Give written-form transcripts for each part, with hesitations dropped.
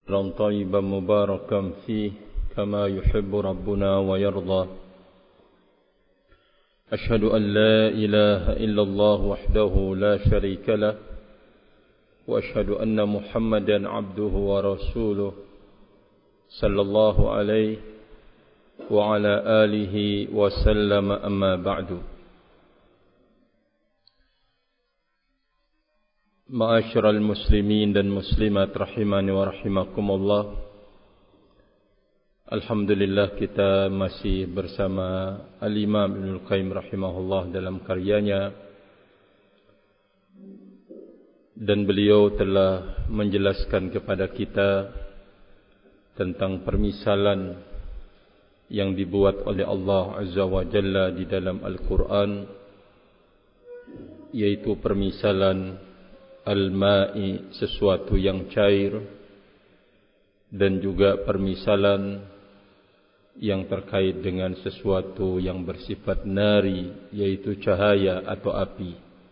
طيبا مباركا فيه كما يحب ربنا ويرضى. أشهد أن لا إله إلا الله وحده لا شريك له وأشهد أن محمدا عبده ورسوله صلى الله عليه وعلى آله وسلم. أما بعد. Ma'asyiral muslimin dan muslimat rahimani wa rahimakumullah. Alhamdulillah kita masih bersama Al-Imam Ibnul Qayyim rahimahullah dalam karyanya, dan beliau telah menjelaskan kepada kita tentang permisalan yang dibuat oleh Allah Azza wa Jalla di dalam Al-Quran, yaitu permisalan al-ma'i, sesuatu yang cair, dan juga permisalan yang terkait dengan sesuatu yang bersifat nari, yaitu cahaya atau api.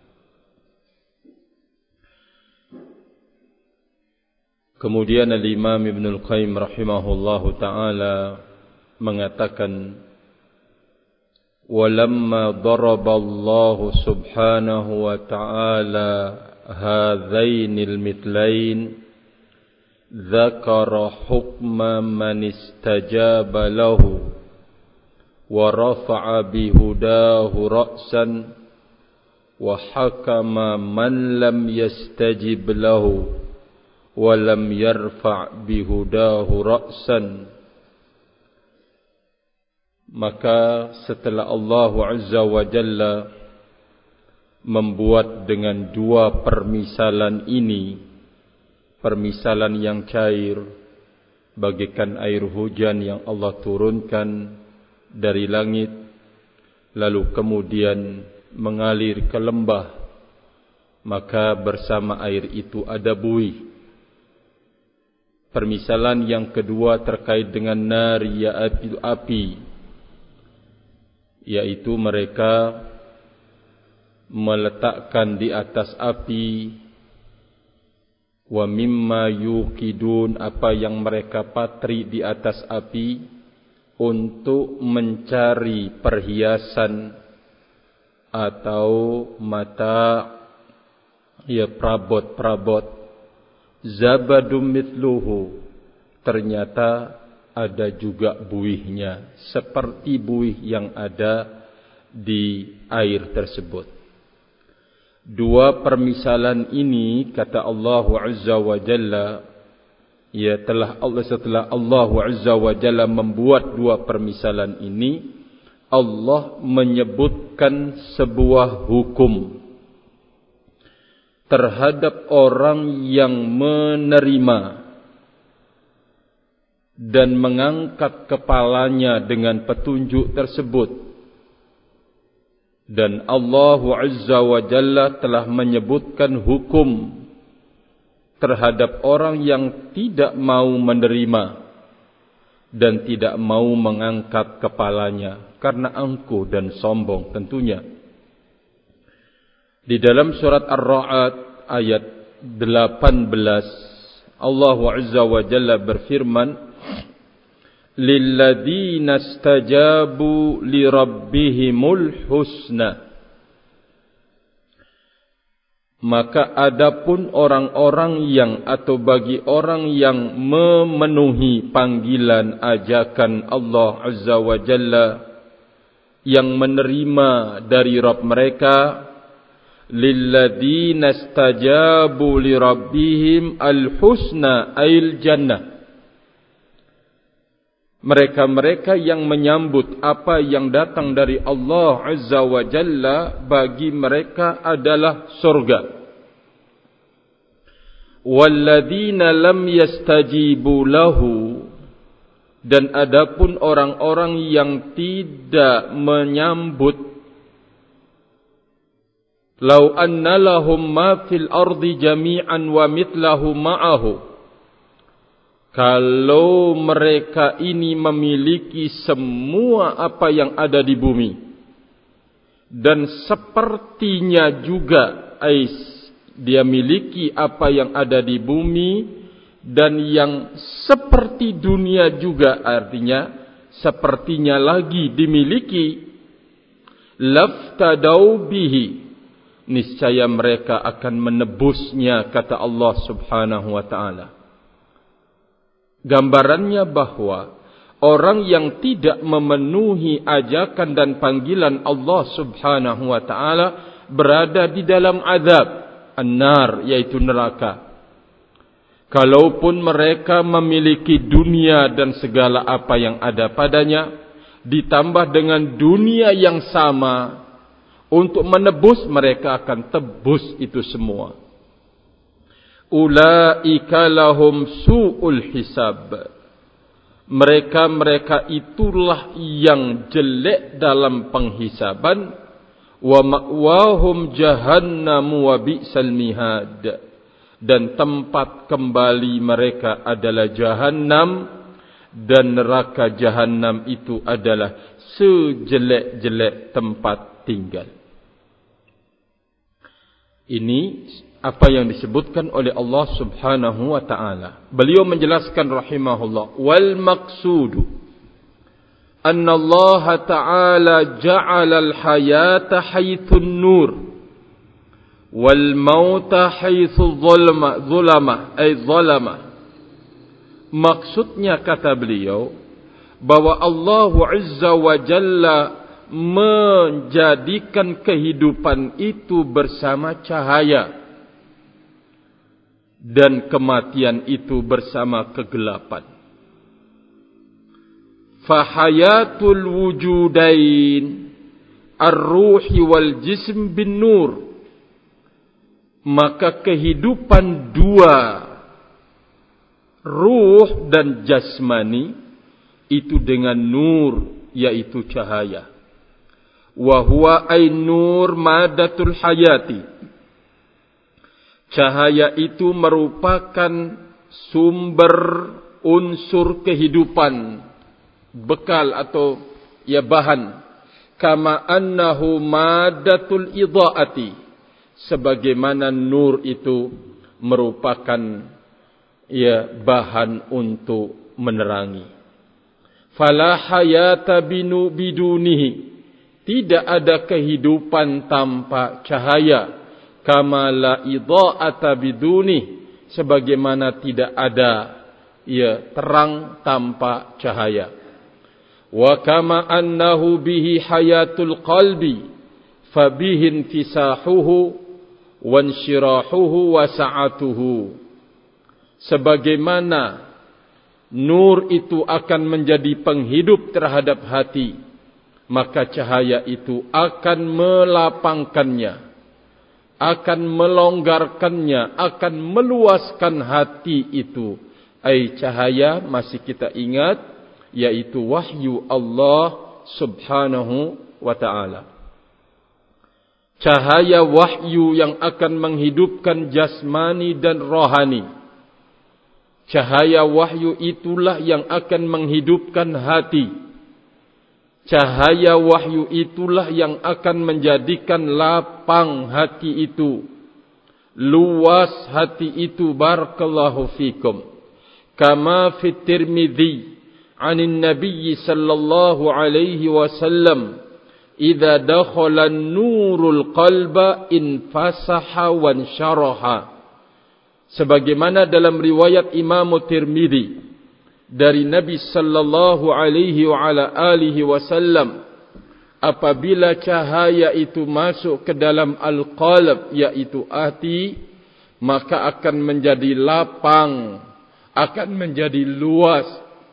Kemudian Al-Imam Ibnul Qayyim rahimahullahu ta'ala mengatakan, walamma daraballahu subhanahu wa ta'ala هذين المثلين ذكر حكم من استجاب له ورفع بهداه رأسا وحكم من لم يستجب له ولم يرفع بهداه رأسا. Maka setelah Allah Azza wa Jalla membuat dengan dua permisalan ini, permisalan yang cair bagaikan air hujan yang Allah turunkan dari langit lalu kemudian mengalir ke lembah, maka bersama air itu ada buih. Permisalan yang kedua terkait dengan nari, yaitu api, yaitu mereka meletakkan di atas api wa mimma yuqidun, apa yang mereka patri di atas api untuk mencari perhiasan atau mata, ya perabot-perabot. Zabadum mithluhu, ternyata ada juga buihnya seperti buih yang ada di air tersebut. Dua permisalan ini, kata Allah Azza wa Jalla, ya setelah Allah Azza wa Jalla membuat dua permisalan ini, Allah menyebutkan sebuah hukum terhadap orang yang menerima dan mengangkat kepalanya dengan petunjuk tersebut. Dan Allah Azza wa Jalla telah menyebutkan hukum terhadap orang yang tidak mau menerima dan tidak mau mengangkat kepalanya karena angkuh dan sombong tentunya. Di dalam surat Ar-Ra'd ayat 18, Allah Azza wa Jalla berfirman, lilladzina istajabu lirabbihimul husna. Maka adapun orang-orang yang atau bagi orang yang memenuhi panggilan ajakan Allah Azza wa Jalla, yang menerima dari Rabb mereka, lilladzina istajabu lirabbihim al-husna ayil jannah. Mereka-mereka yang menyambut apa yang datang dari Allah Azza wa Jalla, bagi mereka adalah surga. Walladzina lam yastajibu lahu, dan adapun orang-orang yang tidak menyambut, lau anna lahum ma fil ardi jami'an wa mithlahu ma'ahu, kalau mereka ini memiliki semua apa yang ada di bumi dan sepertinya juga dia miliki apa yang ada di bumi dan yang seperti dunia juga, artinya sepertinya lagi dimiliki, laftadau bihi, niscaya mereka akan menebusnya, kata Allah Subhanahu wa ta'ala. Gambarannya bahwa orang yang tidak memenuhi ajakan dan panggilan Allah Subhanahu wa ta'ala berada di dalam azab an-nar, yaitu neraka. Kalaupun mereka memiliki dunia dan segala apa yang ada padanya, ditambah dengan dunia yang sama, untuk menebus mereka akan tebus itu semua. Ulaika lahum su'ul hisab. Mereka itulah yang jelek dalam penghisaban. Wa ma'wahum jahannamu wa bi'sal mihad. Dan tempat kembali mereka adalah Jahannam, dan neraka Jahannam itu adalah sejelek-jelek tempat tinggal. Ini apa yang disebutkan oleh Allah Subhanahu wa ta'ala. Beliau menjelaskan rahimahullah, wal maqsudu anna Allah ta'ala ja'ala al-hayata haythun nur wal mauta haitsu zulama. Maksudnya, kata beliau, bahwa Allah Azza wa Jalla menjadikan kehidupan itu bersama cahaya dan kematian itu bersama kegelapan. Fahayatul wujudain ar-ruhi wal jism bin nur. Maka kehidupan dua, ruh dan jasmani, itu dengan nur, yaitu cahaya. Wa huwa ay nur madatul hayati. Cahaya itu merupakan sumber unsur kehidupan, bekal atau bahan. Kama annahu madatul idha'ati. Sebagaimana nur itu merupakan bahan untuk menerangi. Fala hayata bidunihi. Tidak ada kehidupan tanpa cahaya. Kama la idha'ata bidunih. Sebagaimana tidak ada terang tanpa cahaya. Wa kama annahu bihi hayatul qalbi. Fabihi intisahuhu wansyirahuhu wa sa'atuhu. Sebagaimana nur itu akan menjadi penghidup terhadap hati, maka cahaya itu akan melapangkannya, akan melonggarkannya, akan meluaskan hati itu. Ai cahaya, masih kita ingat, yaitu wahyu Allah Subhanahu wa ta'ala. Cahaya wahyu yang akan menghidupkan jasmani dan rohani. Cahaya wahyu itulah yang akan menghidupkan hati. Cahaya wahyu itulah yang akan menjadikan lapang hati itu, luas hati itu. Barakallahu fikum. Kama fit Tirmidzi 'anin Nabi sallallahu alaihi wasallam, idza dakhala an-nurul qalba infasaha wansyaraha. Sebagaimana dalam riwayat Imam Tirmidzi dari Nabi sallallahu alaihi wa ala alihi wasallam, apabila cahaya itu masuk ke dalam al-qalb, yaitu hati, maka akan menjadi lapang, akan menjadi luas.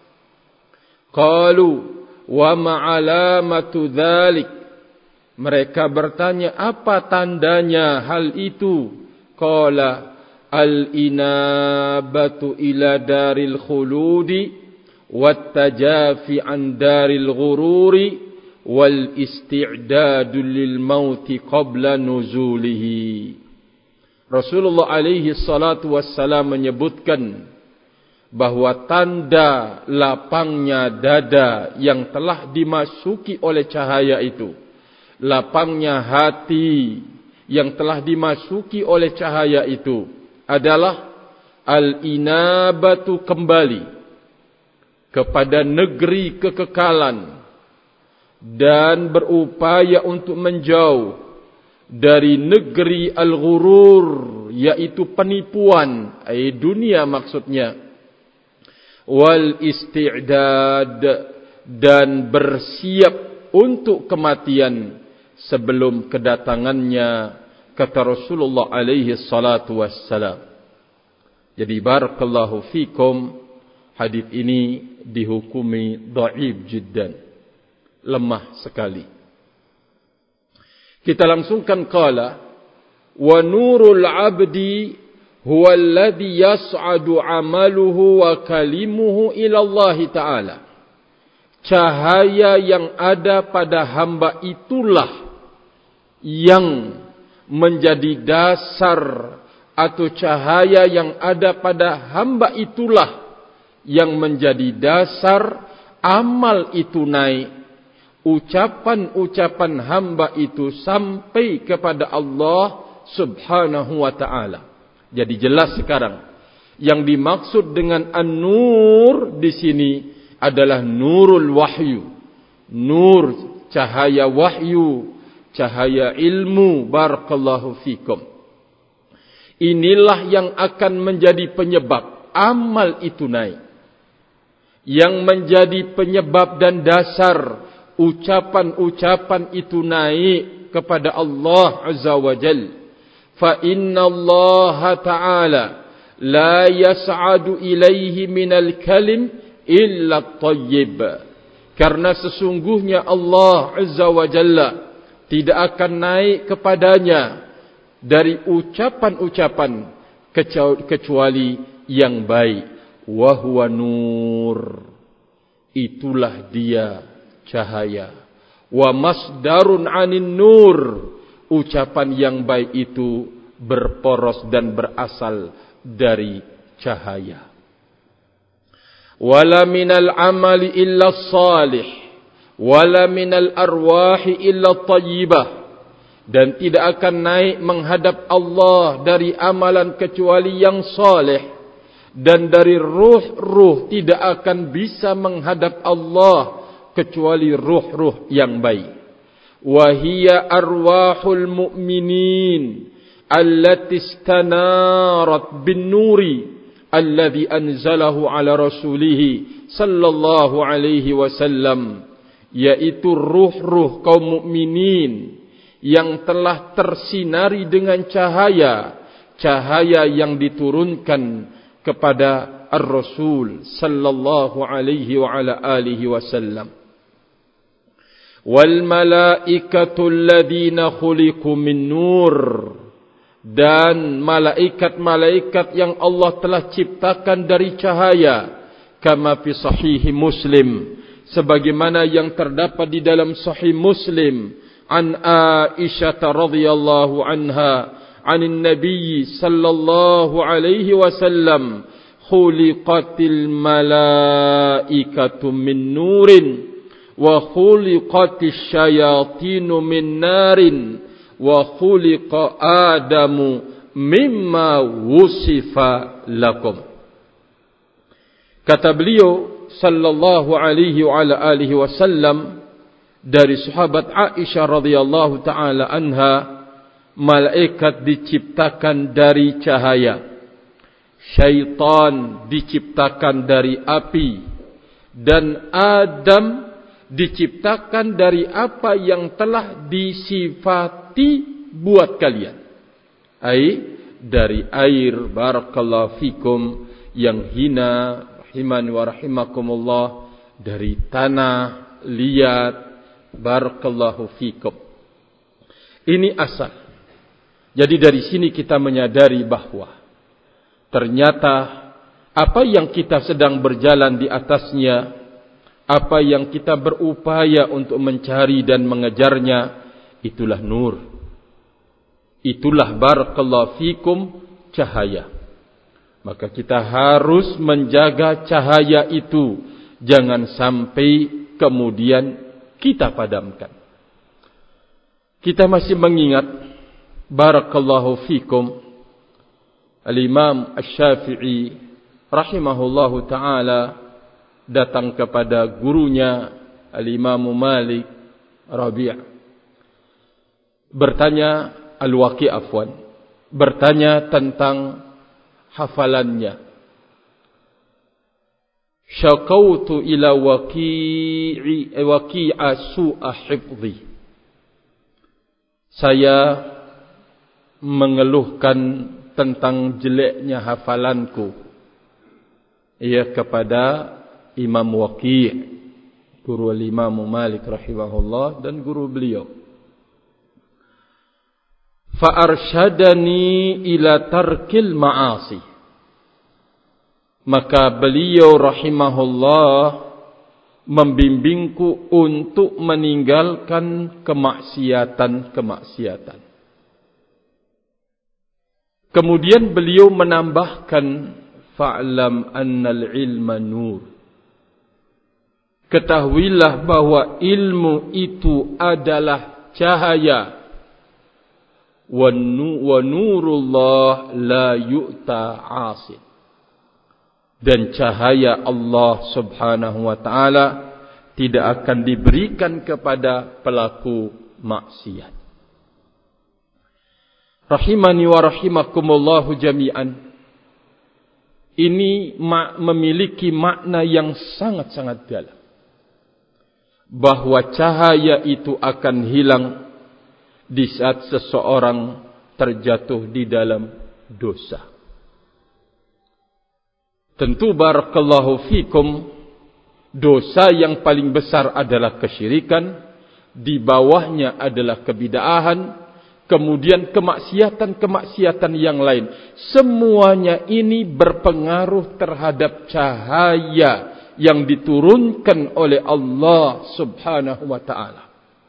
Qalu wa ma'alamatu dzalik. Mereka bertanya, apa tandanya hal itu? Qala al-inabatu ila daril khuludi wat tajafi an daril ghururi wal isti'dadu lil mauti qabla nuzulihi. Rasulullah alaihi salatu wassalam menyebutkan bahwa tanda lapangnya dada yang telah dimasuki oleh cahaya itu, lapangnya hati yang telah dimasuki oleh cahaya itu adalah al-inabatu kembali kepada negeri kekekalan dan berupaya untuk menjauh dari negeri al-ghurur, yaitu penipuan, dunia maksudnya, wal isti'dad, dan bersiap untuk kematian sebelum kedatangannya, kata Rasulullah alaihi salatu wassalam. Jadi barakallahu fikum, hadis ini dihukumi dhaif jiddan, lemah sekali. Kita langsungkan qala wa nurul abdi huwa alladhi yas'adu amaluhu wa kalimuhu ila Allah Ta'ala. Cahaya yang ada pada hamba itulah yang menjadi dasar, atau cahaya yang ada pada hamba itulah yang menjadi dasar amal itu naik, ucapan-ucapan hamba itu sampai kepada Allah Subhanahu wa ta'ala. Jadi jelas sekarang yang dimaksud dengan an-nur di sini adalah nurul wahyu, nur cahaya wahyu, cahaya ilmu. Barakallahu fikum. Inilah yang akan menjadi penyebab amal itu naik, yang menjadi penyebab dan dasar ucapan-ucapan itu naik kepada Allah Azza wa Jalla. Fa inna Allah Ta'ala la yas'adu ilaihi minal kalim illa at-tayyib. Karena sesungguhnya Allah Azza wa Jalla tidak akan naik kepadanya dari ucapan-ucapan kecuali yang baik. Wa huwa nur, itulah dia cahaya. Wa masdarun 'anin nur, ucapan yang baik itu berporos dan berasal dari cahaya. Wala minal amali illa salih, wala minal arwahi illa tayyibah. Dan tidak akan naik menghadap Allah dari amalan kecuali yang saleh, dan dari ruh-ruh tidak akan bisa menghadap Allah kecuali ruh-ruh yang baik. Wahia arwahul mu'minin allati istanarat bin nuri alladhi anzalahu ala rasulih sallallahu alaihi wasallam, yaitu ruh-ruh kaum mukminin yang telah tersinari dengan cahaya, cahaya yang diturunkan kepada ar-rasul sallallahu alaihi wa ala alihi wasallam. Wal malaikatul ladzina khuliqu min nur, dan malaikat-malaikat yang Allah telah ciptakan dari cahaya, kama fi sahih Muslim, sebagaimana yang terdapat di dalam sahih Muslim, an Aisyah radhiyallahu anha, anin Nabi sallallahu alaihi wasallam, khuliqatil malaikatu min nurin wa khuliqatish syayatinu min narin wa khuliqa Adamu mimma wusifa lakum. Kata beliau sallallahu alaihi wa ala alihi wasallam dari sahabat Aisyah radhiyallahu taala anha, malaikat diciptakan dari cahaya, syaitan diciptakan dari api, dan Adam diciptakan dari apa yang telah disifati buat kalian, dari air. Barakallahu fikum, yang hina rahimani wa rahimakumullah, dari tanah liat. Barakallahu fikum. Ini asal. Jadi dari sini kita menyadari bahwa ternyata apa yang kita sedang berjalan di atasnya, apa yang kita berupaya untuk mencari dan mengejarnya, itulah nur. Itulah barakallahu fikum cahaya. Maka kita harus menjaga cahaya itu, jangan sampai kemudian kita padamkan. Kita masih mengingat barakallahu fikum Al-Imam Asy-Syafi'i rahimahullahu ta'ala datang kepada gurunya Al-Imam Malik Rabi', bertanya bertanya tentang hafalannya. Syakautu ila waqi'a su'a hifdhi. Saya mengeluhkan tentang jeleknya hafalanku kepada Imam Waqi', guru Imam Malik rahimahullah dan guru beliau. Fa arsyadani ila tarkil ma'asi. Maka beliau rahimahullah membimbingku untuk meninggalkan kemaksiatan-kemaksiatan. Kemudian beliau menambahkan, fa'lam annal ilma nur. Ketahuilah bahwa ilmu itu adalah cahaya. Wa nurullah la yu'ta 'asin. Dan cahaya Allah subhanahu wa ta'ala tidak akan diberikan kepada pelaku maksiat. Rahimani wa rahimakumullahu jami'an. Ini memiliki makna yang sangat-sangat dalam. Bahwa cahaya itu akan hilang di saat seseorang terjatuh di dalam dosa. Tentu barakallahu fikum, dosa yang paling besar adalah kesyirikan, di bawahnya adalah kebid'ahan, kemudian kemaksiatan-kemaksiatan yang lain. Semuanya ini berpengaruh terhadap cahaya yang diturunkan oleh Allah subhanahu wa ta'ala.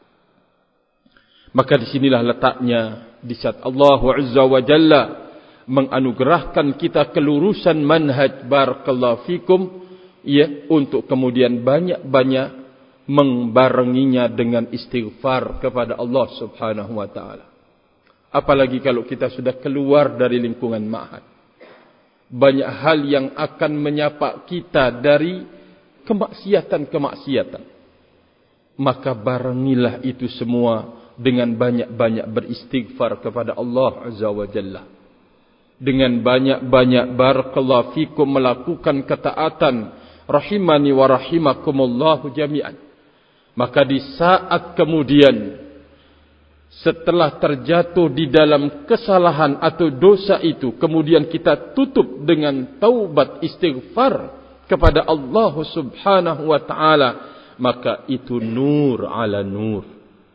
Maka disinilah letaknya di saat Allah azza wa jalla menganugerahkan kita kelurusan manhaj barakallahu fikum, untuk kemudian banyak-banyak membarenginya dengan istighfar kepada Allah subhanahu wa ta'ala. Apalagi kalau kita sudah keluar dari lingkungan ma'had. Banyak hal yang akan menyapa kita dari kemaksiatan-kemaksiatan. Maka barengilah itu semua dengan banyak-banyak beristighfar kepada Allah azza wa jalla. Dengan banyak-banyak barakallahu fikum melakukan ketaatan, rahimani wa rahimakumullahu jami'an. Maka di saat kemudian setelah terjatuh di dalam kesalahan atau dosa itu, kemudian kita tutup dengan taubat istighfar kepada Allah subhanahu wa ta'ala, maka itu nur ala nur,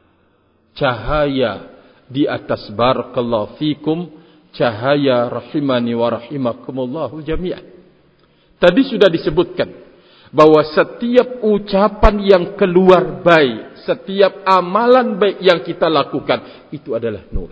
cahaya di atas barakallahu fikum, cahaya rahimani wa rahimakumullahu jami'an. Tadi sudah disebutkan bahwa setiap ucapan yang keluar baik, setiap amalan baik yang kita lakukan, itu adalah nur.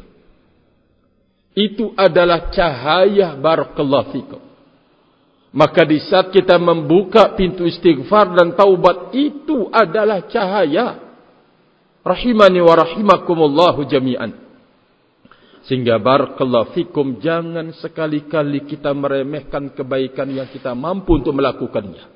Itu adalah cahaya barakallahu fikum. Maka di saat kita membuka pintu istighfar dan taubat, itu adalah cahaya. Rahimani wa rahimakumullahu jami'an. Sehingga barakallahu fikum, jangan sekali-kali kita meremehkan kebaikan yang kita mampu untuk melakukannya.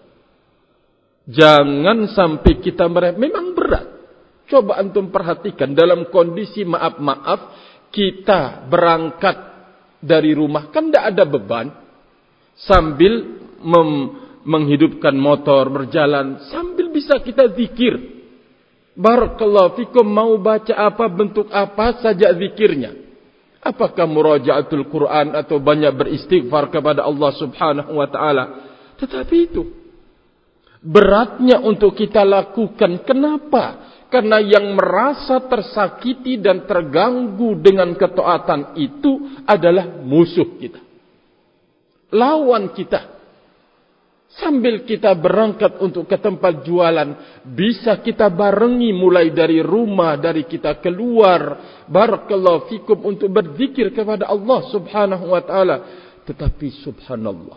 Jangan sampai kita memang berat. Coba antum perhatikan dalam kondisi maaf-maaf, kita berangkat dari rumah, kan tidak ada beban. Sambil menghidupkan motor, berjalan, sambil bisa kita zikir. Barakallahu fikum, mau baca apa, bentuk apa saja zikirnya. Apakah murajaatul Quran atau banyak beristighfar kepada Allah subhanahu wa ta'ala. Tetapi itu beratnya untuk kita lakukan. Kenapa? Karena yang merasa tersakiti dan terganggu dengan ketaatan itu adalah musuh kita, lawan kita. Sambil kita berangkat untuk ke tempat jualan, bisa kita barengi mulai dari rumah, dari kita keluar, barakallahu fikum, untuk berzikir kepada Allah subhanahu wa ta'ala. Tetapi subhanallah,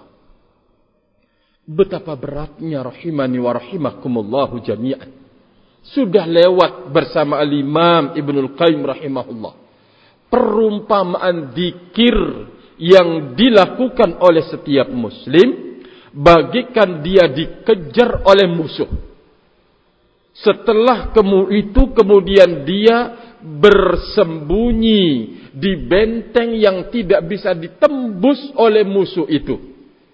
betapa beratnya rahimani wa rahimakumullahu jami'an. Sudah lewat bersama Al-Imam Ibnul Qayyim rahimahullah perumpamaan zikir yang dilakukan oleh setiap muslim, bagikan dia dikejar oleh musuh. Setelah itu kemudian dia bersembunyi di benteng yang tidak bisa ditembus oleh musuh itu.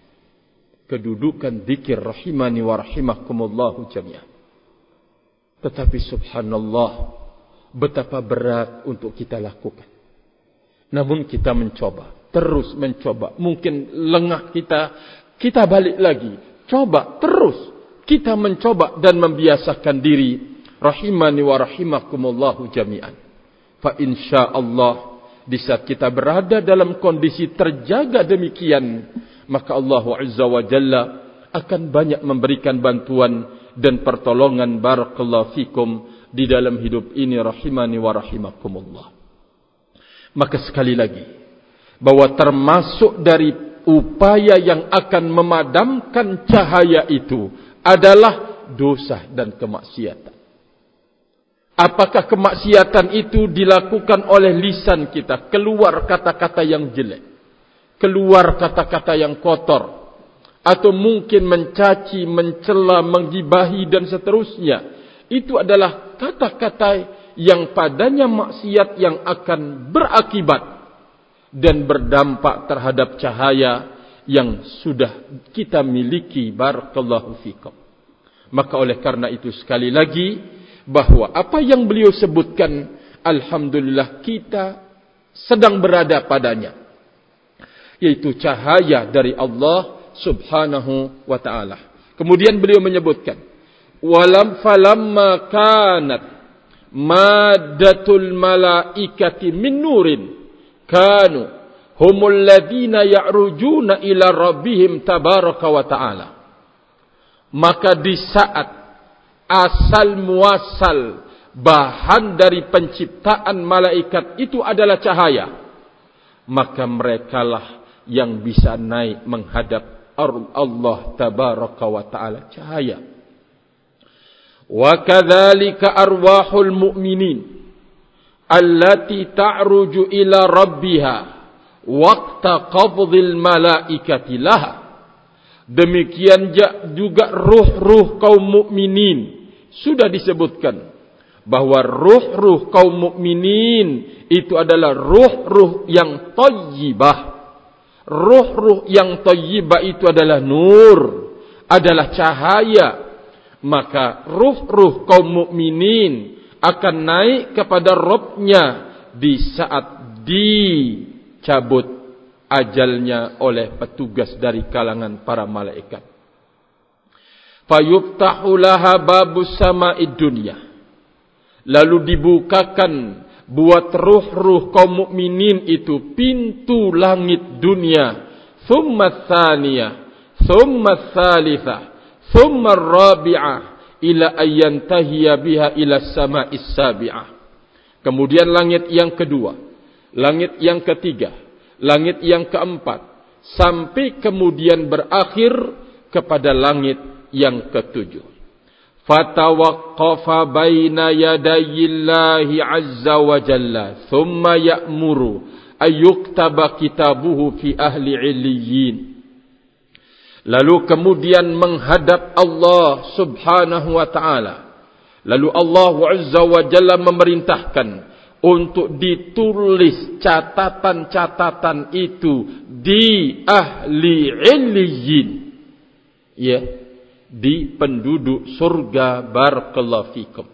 Kedudukan zikir rahimani wa rahimakumullahu jami'an. Tetapi subhanallah, betapa berat untuk kita lakukan. Namun kita mencoba, terus mencoba. Mungkin lengah kita balik lagi. Coba terus kita mencoba dan membiasakan diri. Rahimani wa rahimakumullahu jami'an. Fa insyaallah, di saat kita berada dalam kondisi terjaga demikian, maka Allah Azza wa Jalla akan banyak memberikan bantuan dan pertolongan barakallahu fikum di dalam hidup ini. Rahimani wa rahimakumullah. Maka sekali lagi, bahwa termasuk dari upaya yang akan memadamkan cahaya itu adalah dosa dan kemaksiatan. Apakah kemaksiatan itu dilakukan oleh lisan kita, keluar kata-kata yang jelek, keluar kata-kata yang kotor, atau mungkin mencaci, mencela, menggibahi dan seterusnya. Itu adalah kata-kata yang padanya maksiat yang akan berakibat dan berdampak terhadap cahaya yang sudah kita miliki. Barakallahu fikum. Maka oleh karena itu sekali lagi, bahwa apa yang beliau sebutkan, alhamdulillah kita sedang berada padanya, yaitu cahaya dari Allah subhanahu wa ta'ala. Kemudian beliau menyebutkan, falamma kanat maddatul malaikati min nurin kanu humul ladina ya'rujuna ila rabbihim tabaraka wa ta'ala. Maka di saat asal muasal bahan dari penciptaan malaikat itu adalah cahaya, maka merekalah yang bisa naik menghadap Allah tabaraka wa ta'ala. Cahaya. Wa kadzalika arwahul mu'minin allati ta'ruju ila rabbiha waqta qabdil malaikati laha. Demikian juga ruh-ruh kaum mukminin sudah disebutkan bahwa ruh-ruh kaum mukminin itu adalah ruh-ruh yang thayyibah. Ruh-ruh yang thayyibah itu adalah nur, adalah cahaya. Maka ruh-ruh kaum mukminin akan naik kepada Rabb-nya di saat dicabut ajalnya oleh petugas dari kalangan para malaikat. Fayuftahu laha babus sama'id dunya. Lalu dibukakan buat ruh-ruh kaum mukminin itu pintu langit dunia. Thumma tsaniyah, thumma tsalitsah, thumma rabi'ah ila ayyantahiya biha ila sama'is sabi'ah. Kemudian langit yang kedua, langit yang ketiga, langit yang keempat, sampai kemudian berakhir kepada langit yang ketujuh. Fatawaqqafa baina yadayillahi azza wa jalla thumma ya'muru ayyuktaba kitabuhu fi ahli illiyin. Lalu kemudian menghadap Allah subhanahu wa ta'ala. Lalu Allah azza wa jalla memerintahkan untuk ditulis catatan-catatan itu di ahli illiyin, ya, di penduduk surga. Barakallahu fikum.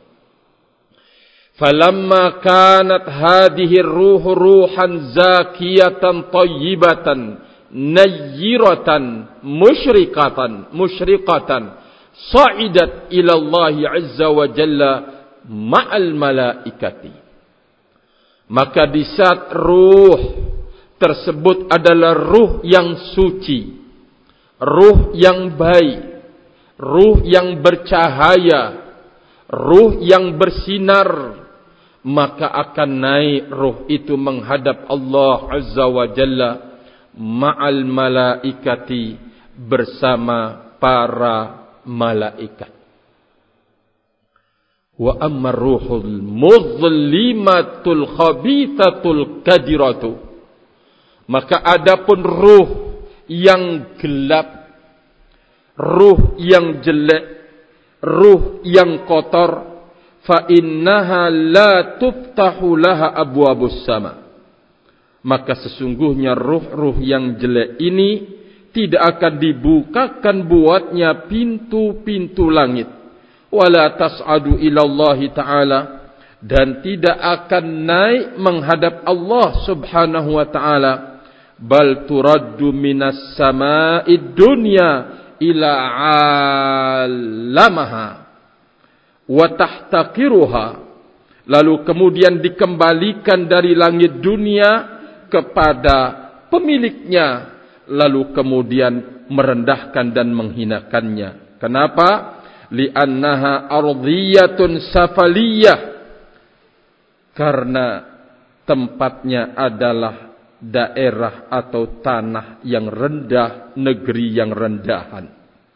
Falamma kanat hadhihi ruhu ruhan zakiyatan tayyibatan nayyiratan musyrikatan sa'idat ila Allah azza wa jalla ma'al malaikati. Maka di saat ruh tersebut adalah ruh yang suci, ruh yang baik, ruh yang bercahaya, ruh yang bersinar, maka akan naik ruh itu menghadap Allah azza wa jalla ma'al malaikati, bersama para malaikat. Wa amma ruhul muzlimatul khabithatul kadiratu Maka adapun ruh yang gelap, ruh yang jelek, ruh yang kotor, fa innaha la tuftahu laha abwabus sama. Maka sesungguhnya ruh-ruh yang jelek ini tidak akan dibukakan buatnya pintu-pintu langit. Wala tas'adu ila Allah Ta'ala, dan tidak akan naik menghadap Allah Subhanahu wa Ta'ala. Bal turaddu minas sama'id dunya ila alamaha wa tahtaqiruha, lalu kemudian dikembalikan dari langit dunia kepada pemiliknya, lalu kemudian merendahkan dan menghinakannya. Kenapa? Li'annaha ardhiyatun safaliyah, karena tempatnya adalah daerah atau tanah yang rendah, negeri yang rendahan.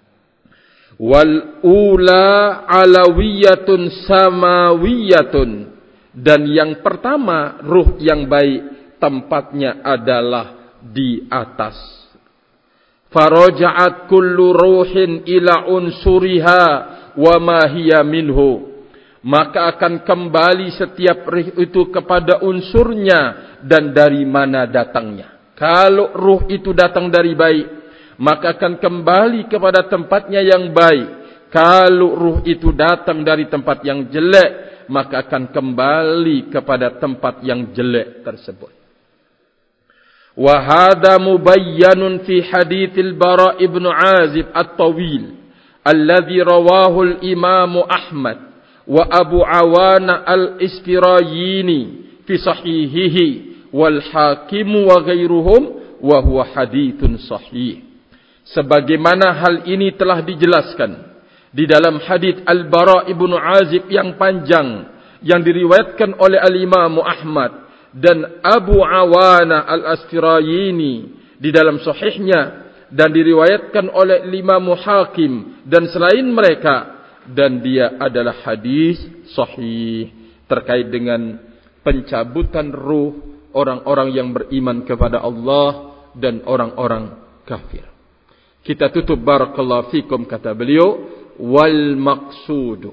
Wal ula alawiyatun samawiyatun, dan yang pertama ruh yang baik tempatnya adalah di atas. Faraja'at kullu ruhin ila unsuriha wa ma hiya minhu, maka akan kembali setiap ruh itu kepada unsurnya dan dari mana datangnya. Kalau ruh itu datang dari baik, maka akan kembali kepada tempatnya yang baik. Kalau ruh itu datang dari tempat yang jelek, maka akan kembali kepada tempat yang jelek tersebut. Wa hadha mubayyanun fi haditsil Bara' ibn Azib at-tawil alladhi rawahu al-Imam Ahmad wa Abu Awana al-Istirayini fi sahihihi wal Hakim wa ghairuhum wa huwa hadithun sahih. Sebagaimana hal ini telah dijelaskan di dalam hadits Al-Bara' ibn Azib yang panjang yang diriwayatkan oleh Al-Imam Ahmad dan Abu Awana al-Astirayini di dalam sahihnya, dan diriwayatkan oleh Imam Hakim dan selain mereka, dan dia adalah hadis sahih terkait dengan pencabutan ruh orang-orang yang beriman kepada Allah dan orang-orang kafir. Kita tutup barakallahu fikum, kata beliau, wal maqsudu,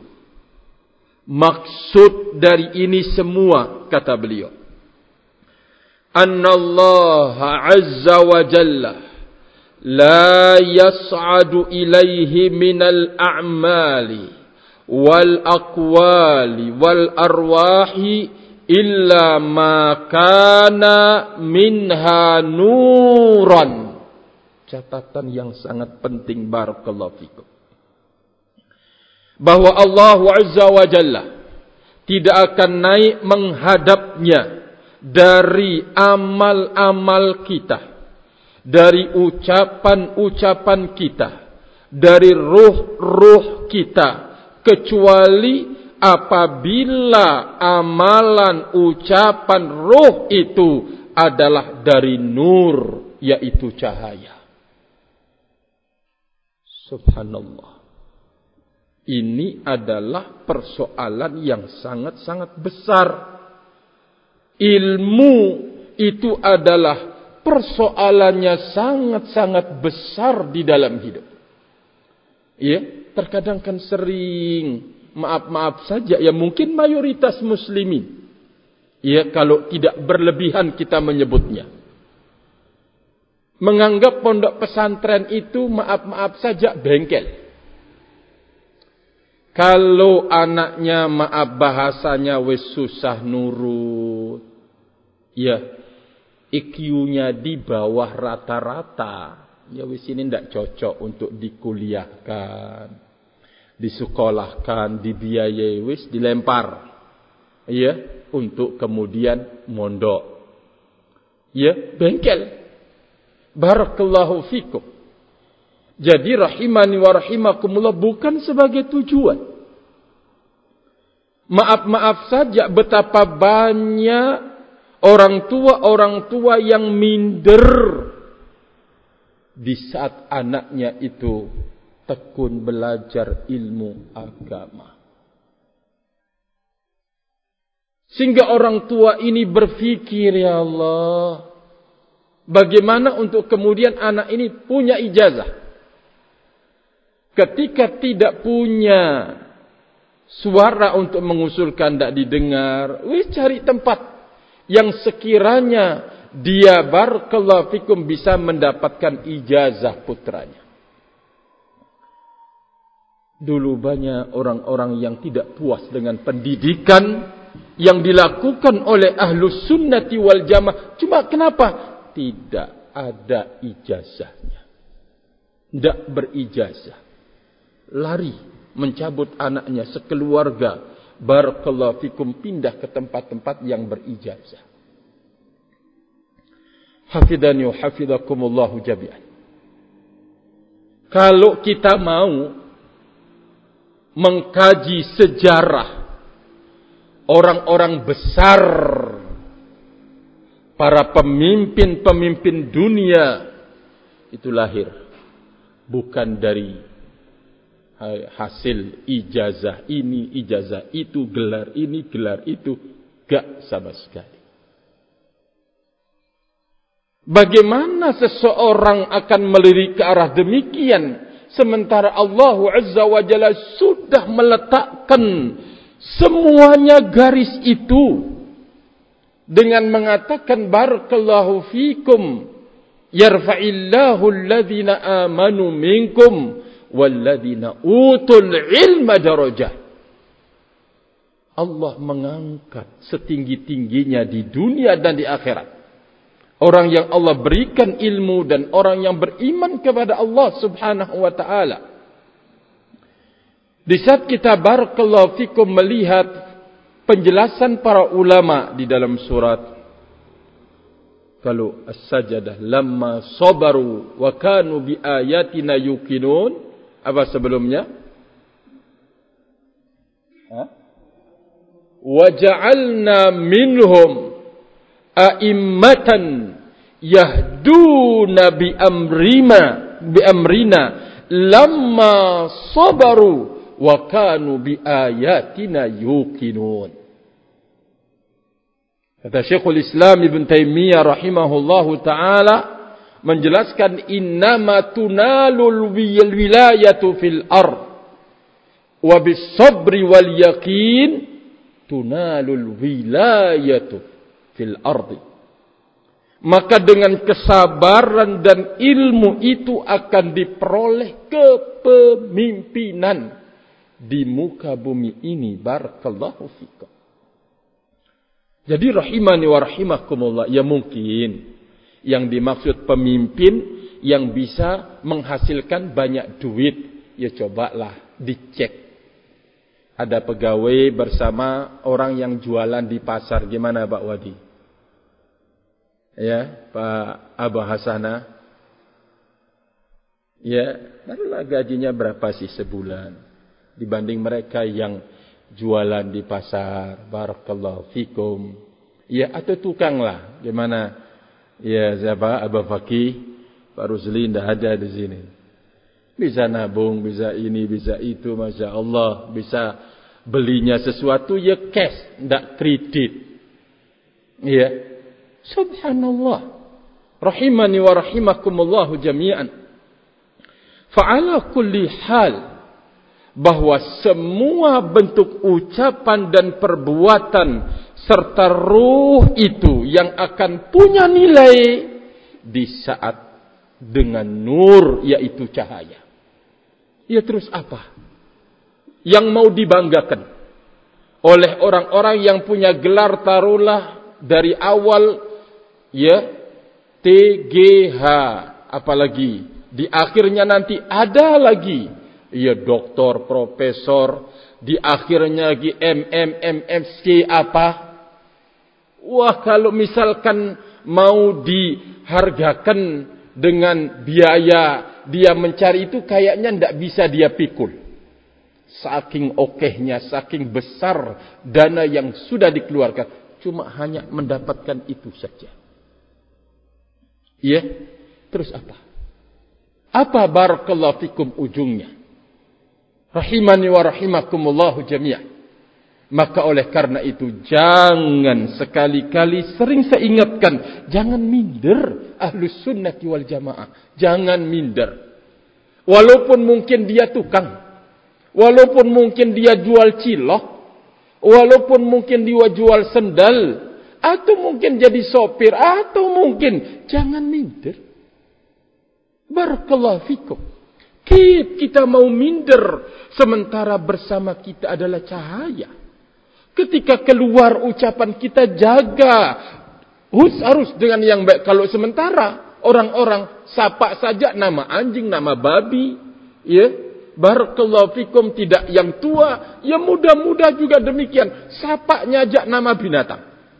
maksud dari ini semua, kata beliau, anna Allah azza wa jalla la yas'adu ilaihi minal a'mali wal aqwali wal arwahi illa ma kana minha nuran. Catatan yang sangat penting barakallahu fikum, bahwa Allah azza wa jalla tidak akan naik menghadapnya dari amal-amal kita, dari ucapan-ucapan kita, dari ruh-ruh kita, kecuali apabila amalan ucapan ruh itu adalah dari nur, yaitu cahaya. Subhanallah. Ini adalah persoalan yang sangat-sangat besar. Ilmu itu adalah persoalannya sangat-sangat besar di dalam hidup. Ya, terkadang kan sering, maaf saja, ya mungkin mayoritas muslimin, ya kalau tidak berlebihan kita menyebutnya, menganggap pondok pesantren itu maaf saja bengkel. Kalau anaknya maaf bahasanya wis susah nurut, ya IQ-nya di bawah rata-rata, ya wis ini ndak cocok untuk dikuliahkan, disekolahkan, dibiayai, wis dilempar, ya untuk kemudian mondok, ya bengkel. Barakallahu fikum. Jadi rahimani wa rahimakumullah bukan sebagai tujuan. Maaf saja betapa banyak orang tua yang minder di saat anaknya itu tekun belajar ilmu agama. Sehingga orang tua ini berpikir, ya Allah, Bagaimana untuk kemudian anak ini punya ijazah? Ketika tidak punya suara untuk mengusulkan, tidak didengar, cari tempat yang sekiranya dia barakallahu fikum bisa mendapatkan ijazah putranya. Dulu banyak orang-orang yang tidak puas dengan pendidikan yang dilakukan oleh ahlus sunnati wal jamaah. Cuma kenapa? Tidak ada ijazahnya. Tidak berijazah. Lari mencabut anaknya sekeluarga. Barakallahu fikum, pindah ke tempat-tempat yang berijazah. Hafidhani wa hafidhakumullahu jami'an. Kalau kita mau mengkaji sejarah orang-orang besar, para pemimpin-pemimpin dunia, itu lahir bukan dari hasil ijazah ini, ijazah itu, gelar ini, gelar itu. Gak sama sekali. Bagaimana seseorang akan melirik ke arah demikian, sementara Allah Azza wa Jalla sudah meletakkan semuanya garis itu dengan mengatakan barakallahu fikum yarfa'illahu alladhina amanu minkum walladhina utul ilma darajat. Allah mengangkat setinggi-tingginya di dunia dan di akhirat orang yang Allah berikan ilmu dan orang yang beriman kepada Allah Subhanahu wa taala. Di saat kita barakallahu fikum melihat penjelasan para ulama di dalam surat, kalau as-sajdah lamma sabaru wa kanu bi ayatina yuqinun, apa sebelumnya? Wa ja'alna minhum a'immatan yahduna bi amrina lamma sabaru wa kanu bi ayatina yuqinun. Kata Syekhul Islam Ibn Taimiyah rahimahullahu taala menjelaskan innama tunalul wilayatu fil ard wa bis sabri wal yaqin tunalul wilayatu fil ardi. Maka dengan kesabaran dan ilmu itu akan diperoleh kepemimpinan di muka bumi ini. Barakallahu fikum. Jadi rahimani wa rahimakumullah, ya mungkin yang dimaksud pemimpin yang bisa menghasilkan banyak duit, ya cobalah dicek. Ada pegawai bersama orang yang jualan di pasar, gimana Pak Wadi? Ya, Pak Abah Hasanah. Ya, barulah gajinya berapa sih sebulan dibanding mereka yang jualan di pasar. Barakallahu fikum. Ya, atau tukang lah. Gimana? Ya, siapa? Abah Fakih, Pak Rusli tidak ada di sini. Bisa nabung, bisa ini, bisa itu, Masya Allah. Bisa belinya sesuatu, ya cash, tidak kredit. Ya, subhanallah. Rahimani wa rahimakumullahu jami'an. Fa'ala kulli hal, bahwa semua bentuk ucapan dan perbuatan serta ruh itu yang akan punya nilai di saat dengan nur, yaitu cahaya. Ya, terus apa yang mau dibanggakan oleh orang-orang yang punya gelar, taruhlah dari awal ya TGH, apalagi di akhirnya nanti ada lagi ya doktor, profesor, di akhirnya lagi MSc apa. Wah, kalau misalkan mau dihargakan dengan biaya dia mencari itu, kayaknya tidak bisa dia pikul. Saking okehnya, saking besar dana yang sudah dikeluarkan, cuma hanya mendapatkan itu saja. Ya, terus apa? Apa barakallahu fikum ujungnya? Rahimani wa rahimakumullahu jami'an. Maka oleh karena itu, jangan sekali-kali, sering saya ingatkan, jangan minder Ahlus Sunnati wal Jamaah. Jangan minder. Walaupun mungkin dia tukang, walaupun mungkin dia jual cilok, walaupun mungkin dia jual sendal, atau mungkin jadi sopir, atau mungkin, jangan minder. Barakallahu fikum. Kita mau minder, sementara bersama kita adalah cahaya. Ketika keluar ucapan kita, jaga, harus dengan yang baik. Kalau sementara orang-orang sapa saja nama anjing, nama babi, ya, barakallahu fikum, tidak yang tua, ya muda-muda juga demikian, sapanya aja nama binatang.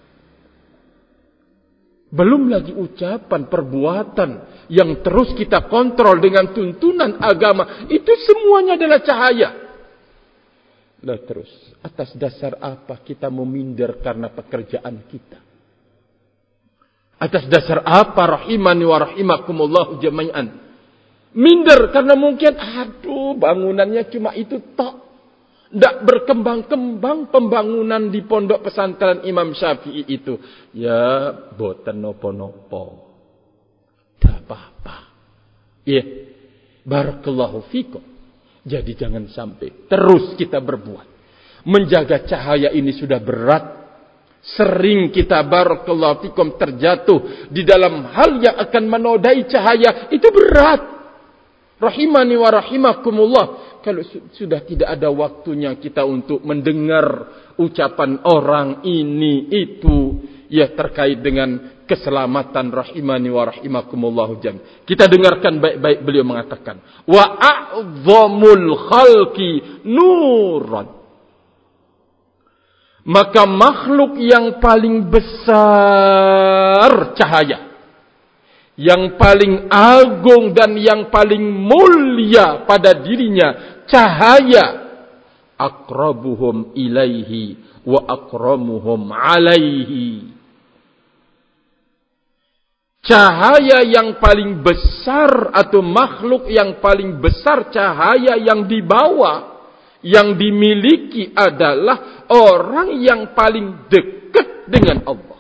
Belum lagi ucapan, perbuatan yang terus kita kontrol dengan tuntunan agama, itu semuanya adalah cahaya. Lah terus, atas dasar apa kita meminder karena pekerjaan kita? Atas dasar apa, rahimani wa rahimakumullah jami'an? Minder karena mungkin, bangunannya cuma itu tok. Tidak berkembang-kembang pembangunan di pondok pesantren Imam Syafi'i itu. Ya, boten nopo-nopo. Tidak apa-apa. Ya, barakallahu fikum. Jadi jangan sampai terus kita berbuat. Menjaga cahaya ini sudah berat. Sering kita barakallahu fikum terjatuh di dalam hal yang akan menodai cahaya. Itu berat. Rahimani wa rahimakumullah. Kalau sudah tidak ada waktunya kita untuk mendengar ucapan orang ini itu, ya terkait dengan keselamatan, rahimani wa rahimakumullah jam. Kita dengarkan baik-baik, beliau mengatakan, wa a'zamul khalqi nuran. Maka makhluk yang paling besar cahaya, yang paling agung dan yang paling mulia pada dirinya cahaya, aqrabuhum ilaihi wa akramuhum alaihi. Cahaya yang paling besar atau makhluk yang paling besar cahaya yang dibawa, yang dimiliki adalah orang yang paling dekat dengan Allah.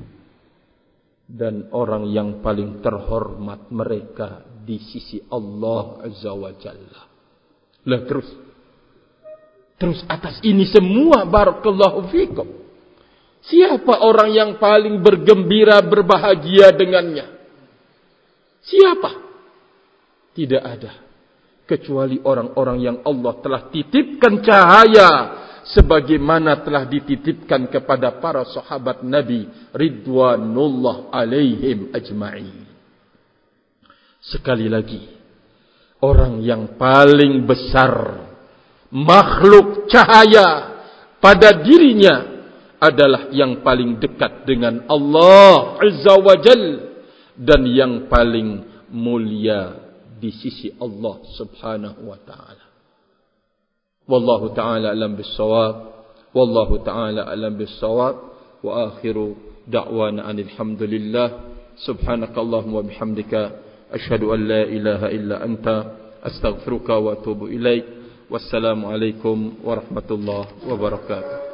Dan orang yang paling terhormat mereka di sisi Allah Azza wa Jalla. Lah terus atas ini semua, barakallahu fikum, siapa orang yang paling bergembira, berbahagia dengannya? Siapa? Tidak ada. Kecuali orang-orang yang Allah telah titipkan cahaya, sebagaimana telah dititipkan kepada para sahabat Nabi ridwanullah alaihim ajma'in. Sekali lagi, orang yang paling besar makhluk cahaya pada dirinya adalah yang paling dekat dengan Allah Azza wa Jal, dan yang paling mulia di sisi Allah Subhanahu wa ta'ala. Wallahu ta'ala alam bis-shawab. Wallahu ta'ala alam bis-shawab. Wa akhiru da'wana alhamdulillah. Subhanakallahumma wa bihamdika asyhadu an la ilaha illa anta astaghfiruka wa atubu ilaik. Wassalamu alaikum warahmatullahi wabarakatuh.